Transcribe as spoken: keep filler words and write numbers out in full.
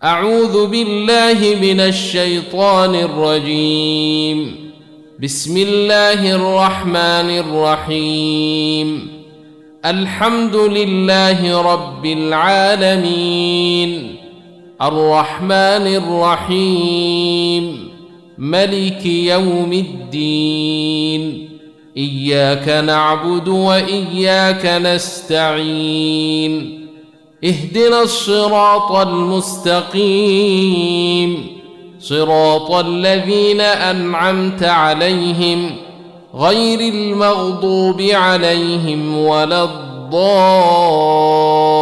أعوذ بالله من الشيطان الرجيم. بسم الله الرحمن الرحيم. الحمد لله رب العالمين، الرحمن الرحيم، ملك يوم الدين. إياك نعبد وإياك نستعين. اهدنا الصراط المستقيم، صراط الذين أنعمت عليهم غير المغضوب عليهم ولا الضالين.